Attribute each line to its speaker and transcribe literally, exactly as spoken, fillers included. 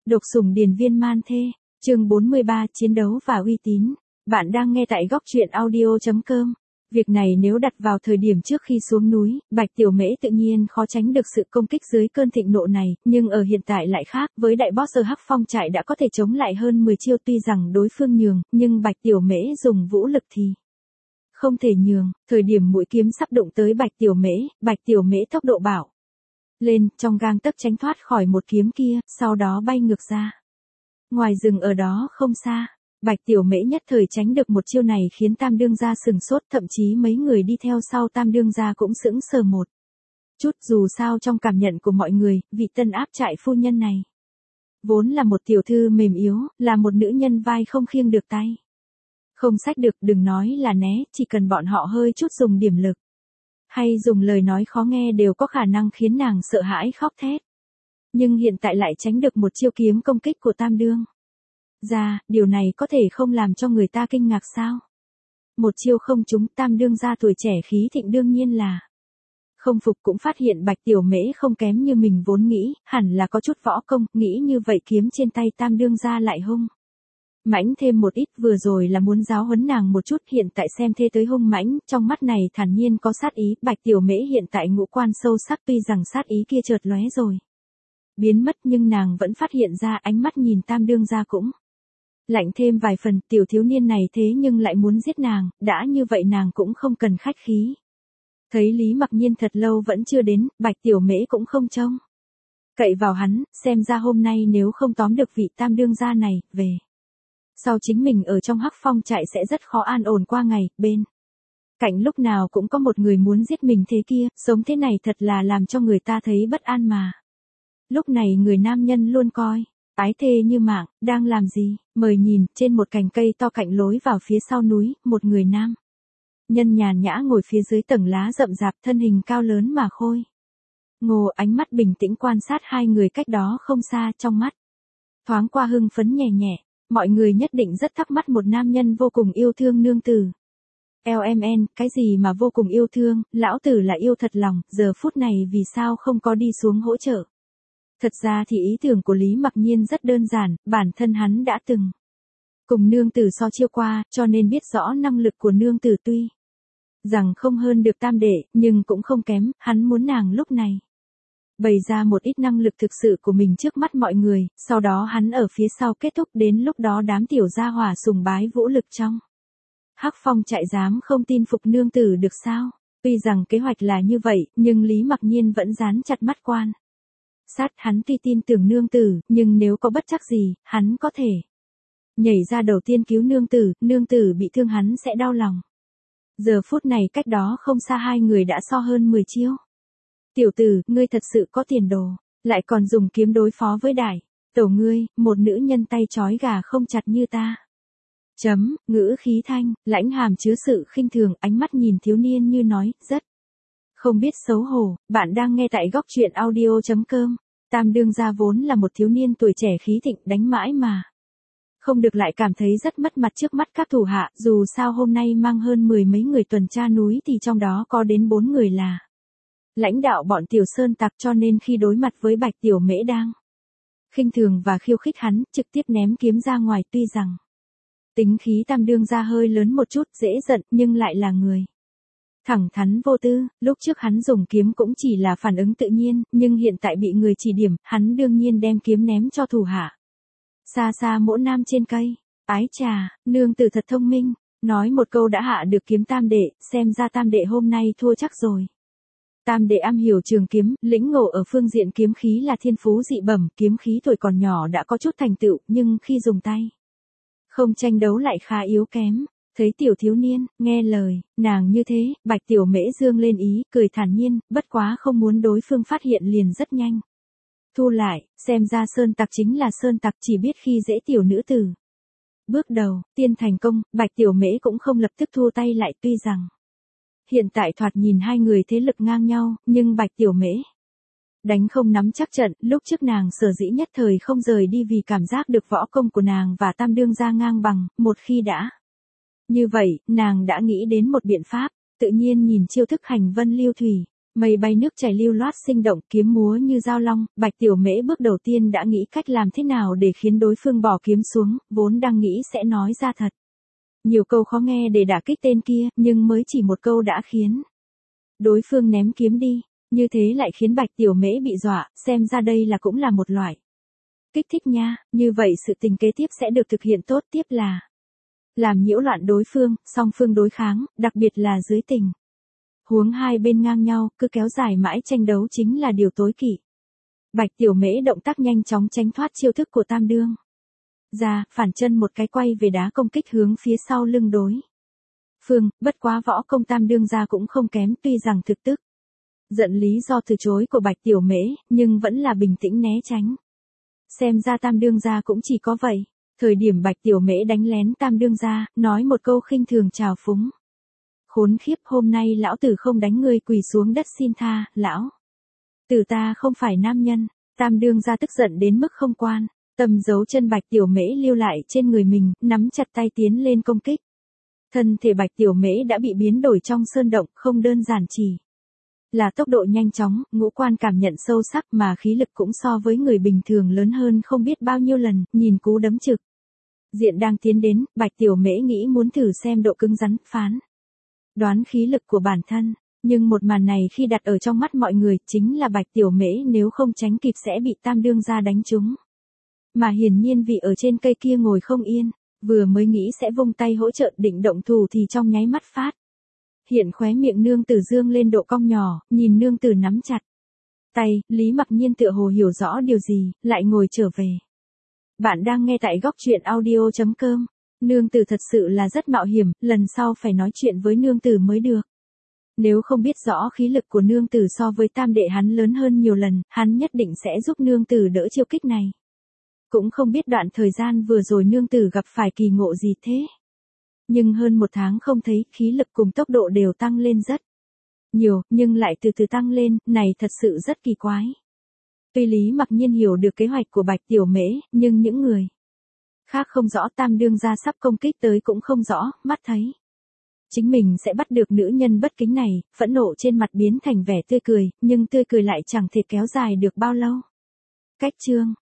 Speaker 1: Độc sủng điền viên man thê, chương bốn mươi ba chiến đấu và uy tín. Bạn đang nghe tại góc truyện audio chấm com. Việc này nếu đặt vào thời điểm trước khi xuống núi, Bạch Tiểu Mễ tự nhiên khó tránh được sự công kích dưới cơn thịnh nộ này, nhưng ở hiện tại lại khác, với đại boss ở Hắc Phong trại đã có thể chống lại hơn mười chiêu, tuy rằng đối phương nhường, nhưng Bạch Tiểu Mễ dùng vũ lực thì không thể nhường. Thời điểm mũi kiếm sắp đụng tới Bạch Tiểu Mễ, Bạch Tiểu Mễ tốc độ bảo lên, trong gang tấc tránh thoát khỏi một kiếm kia, sau đó bay ngược ra. Ngoài rừng ở đó không xa, Bạch Tiểu Mễ nhất thời tránh được một chiêu này khiến Tam Đương gia sừng sốt, thậm chí mấy người đi theo sau Tam Đương gia cũng sững sờ một chút, dù sao trong cảm nhận của mọi người, vị tân áp trại phu nhân này vốn là một tiểu thư mềm yếu, là một nữ nhân vai không khiêng được tay. Không xách được, đừng nói là né, chỉ cần bọn họ hơi chút dùng điểm lực, hay dùng lời nói khó nghe đều có khả năng khiến nàng sợ hãi khóc thét. Nhưng hiện tại lại tránh được một chiêu kiếm công kích của Tam Đương gia, điều này có thể không làm cho người ta kinh ngạc sao? Một chiêu không trúng, Tam Đương gia tuổi trẻ khí thịnh đương nhiên là không phục, cũng phát hiện Bạch Tiểu Mễ không kém như mình vốn nghĩ, hẳn là có chút võ công, nghĩ như vậy kiếm trên tay Tam Đương gia lại hung mãnh thêm một ít, vừa rồi là muốn giáo huấn nàng một chút, hiện tại xem thê tới hung mãnh, trong mắt này thản nhiên có sát ý. Bạch Tiểu Mễ hiện tại ngũ quan sâu sắc, tuy rằng sát ý kia chợt lóe rồi biến mất, nhưng nàng vẫn phát hiện ra, ánh mắt nhìn Tam Đương gia cũng lạnh thêm vài phần. Tiểu thiếu niên này thế nhưng lại muốn giết nàng, đã như vậy nàng cũng không cần khách khí. Thấy Lý Mặc Nhiên thật lâu vẫn chưa đến, Bạch Tiểu Mễ cũng không trông cậy vào hắn, xem ra hôm nay nếu không tóm được vị Tam Đương gia này, về sau chính mình ở trong Hắc Phong trại sẽ rất khó an ổn qua ngày. Bên cạnh lúc nào cũng có một người muốn giết mình thế kia, sống thế này thật là làm cho người ta thấy bất an mà. Lúc này người nam nhân luôn coi ái thê như mạng, đang làm gì? Mời nhìn, trên một cành cây to cạnh lối vào phía sau núi, một người nam nhân nhàn nhã ngồi phía dưới tầng lá rậm rạp, thân hình cao lớn mà khôi ngô, ánh mắt bình tĩnh quan sát hai người cách đó không xa, trong mắt thoáng qua hưng phấn nhẹ nhẹ. Mọi người nhất định rất thắc mắc, một nam nhân vô cùng yêu thương nương tử. lờ em en, cái gì mà vô cùng yêu thương, lão tử là yêu thật lòng, giờ phút này vì sao không có đi xuống hỗ trợ? Thật ra thì ý tưởng của Lý Mặc Nhiên rất đơn giản, bản thân hắn đã từng cùng nương tử so chiêu qua, cho nên biết rõ năng lực của nương tử, tuy rằng không hơn được tam đệ, nhưng cũng không kém, hắn muốn nàng lúc này bày ra một ít năng lực thực sự của mình trước mắt mọi người, sau đó hắn ở phía sau kết thúc, đến lúc đó đám tiểu gia hỏa sùng bái vũ lực trong Hắc Phong trại dám không tin phục nương tử được sao? Tuy rằng kế hoạch là như vậy, nhưng Lý Mặc Nhiên vẫn dán chặt mắt quan sát, hắn tuy tin tưởng nương tử, nhưng nếu có bất trắc gì, hắn có thể nhảy ra đầu tiên cứu nương tử, nương tử bị thương hắn sẽ đau lòng. Giờ phút này cách đó không xa hai người đã so hơn mười chiêu. Tiểu tử, ngươi thật sự có tiền đồ, lại còn dùng kiếm đối phó với đại tẩu ngươi, một nữ nhân tay trói gà không chặt như ta. Chấm, ngữ khí thanh, lãnh hàm chứa sự khinh thường, ánh mắt nhìn thiếu niên như nói, rất không biết xấu hổ. Bạn đang nghe tại góc truyện audio chấm com. Tam Đương gia vốn là một thiếu niên tuổi trẻ khí thịnh, đánh mãi mà không được, lại cảm thấy rất mất mặt trước mắt các thủ hạ, dù sao hôm nay mang hơn mười mấy người tuần tra núi thì trong đó có đến bốn người là lãnh đạo bọn tiểu sơn tặc, cho nên khi đối mặt với Bạch Tiểu Mễ đang khinh thường và khiêu khích hắn, trực tiếp ném kiếm ra ngoài. Tuy rằng tính khí Tam Đương gia hơi lớn một chút, dễ giận, nhưng lại là người thẳng thắn vô tư, lúc trước hắn dùng kiếm cũng chỉ là phản ứng tự nhiên, nhưng hiện tại bị người chỉ điểm, hắn đương nhiên đem kiếm ném cho thủ hạ. Xa xa mỗ nam trên cây, ái trà, nương tử thật thông minh, nói một câu đã hạ được kiếm tam đệ, xem ra tam đệ hôm nay thua chắc rồi. Tam đệ am hiểu trường kiếm, lĩnh ngộ ở phương diện kiếm khí là thiên phú dị bẩm, kiếm khí tuổi còn nhỏ đã có chút thành tựu, nhưng khi dùng tay không tranh đấu lại khá yếu kém. Thấy tiểu thiếu niên, nghe lời, nàng như thế, Bạch Tiểu Mễ dương lên ý, cười thản nhiên, bất quá không muốn đối phương phát hiện liền rất nhanh thu lại, xem ra sơn tặc chính là sơn tặc, chỉ biết khi dễ tiểu nữ tử. Bước đầu tiên thành công, Bạch Tiểu Mễ cũng không lập tức thua tay lại, tuy rằng hiện tại thoạt nhìn hai người thế lực ngang nhau, nhưng Bạch Tiểu Mễ đánh không nắm chắc trận. Lúc trước nàng sở dĩ nhất thời không rời đi vì cảm giác được võ công của nàng và Tam Đương gia ngang bằng, một khi đã như vậy, nàng đã nghĩ đến một biện pháp, tự nhiên nhìn chiêu thức hành vân lưu thủy, Mây bay nước chảy lưu loát sinh động, kiếm múa như dao long, Bạch Tiểu Mễ bước đầu tiên đã nghĩ cách làm thế nào để khiến đối phương bỏ kiếm xuống, vốn đang nghĩ sẽ nói ra thật nhiều câu khó nghe để đả kích tên kia, nhưng mới chỉ một câu đã khiến đối phương ném kiếm đi, như thế lại khiến Bạch Tiểu Mễ bị dọa, xem ra đây là cũng là một loại kích thích nha, như vậy sự tình kế tiếp sẽ được thực hiện tốt, tiếp là làm nhiễu loạn đối phương, song phương đối kháng, đặc biệt là dưới tình huống hai bên ngang nhau, cứ kéo dài mãi tranh đấu chính là điều tối kỵ. Bạch Tiểu Mễ động tác nhanh chóng tránh thoát chiêu thức của Tam Đương ra, phản chân một cái quay về đá công kích hướng phía sau lưng đối phương, bất quá võ công Tam Đương ra cũng không kém, tuy rằng thực tức giận lý do từ chối của Bạch Tiểu Mễ, nhưng vẫn là bình tĩnh né tránh. Xem ra Tam Đương gia cũng chỉ có vậy. Thời điểm Bạch Tiểu Mễ đánh lén Tam Đương gia, nói một câu khinh thường trào phúng. Khốn khiếp, hôm nay lão tử không đánh ngươi, quỳ xuống đất xin tha, lão tử ta không phải nam nhân. Tam Đương gia tức giận đến mức không quan tâm dấu chân Bạch Tiểu Mễ lưu lại trên người mình, nắm chặt tay tiến lên công kích. Thân thể Bạch Tiểu Mễ đã bị biến đổi trong sơn động, không đơn giản chỉ là tốc độ nhanh chóng, ngũ quan cảm nhận sâu sắc, mà khí lực cũng so với người bình thường lớn hơn không biết bao nhiêu lần, nhìn cú đấm trực diện đang tiến đến, Bạch Tiểu Mễ nghĩ muốn thử xem độ cứng rắn, phán đoán khí lực của bản thân, nhưng một màn này khi đặt ở trong mắt mọi người, chính là Bạch Tiểu Mễ nếu không tránh kịp sẽ bị Tam Đương gia đánh trúng. Mà hiển nhiên vị ở trên cây kia ngồi không yên, vừa mới nghĩ sẽ vung tay hỗ trợ định động thủ thì trong nháy mắt phát hiện khóe miệng nương tử dương lên độ cong nhỏ, nhìn nương tử nắm chặt tay, Lý Mặc Nhiên tựa hồ hiểu rõ điều gì, lại ngồi trở về. Bạn đang nghe tại góc truyện audio chấm com. Nương tử thật sự là rất mạo hiểm, lần sau phải nói chuyện với nương tử mới được. Nếu không biết rõ khí lực của nương tử so với tam đệ hắn lớn hơn nhiều lần, hắn nhất định sẽ giúp nương tử đỡ chiêu kích này. Cũng không biết đoạn thời gian vừa rồi nương tử gặp phải kỳ ngộ gì thế. Nhưng hơn một tháng không thấy, khí lực cùng tốc độ đều tăng lên rất nhiều, nhưng lại từ từ tăng lên, này thật sự rất kỳ quái. Tuy Lý Mặc Nhiên hiểu được kế hoạch của Bạch Tiểu Mễ, nhưng những người khác không rõ, Tam Đương gia sắp công kích tới cũng không rõ, mắt thấy chính mình sẽ bắt được nữ nhân bất kính này, phẫn nộ trên mặt biến thành vẻ tươi cười, nhưng tươi cười lại chẳng thể kéo dài được bao lâu. Cách chương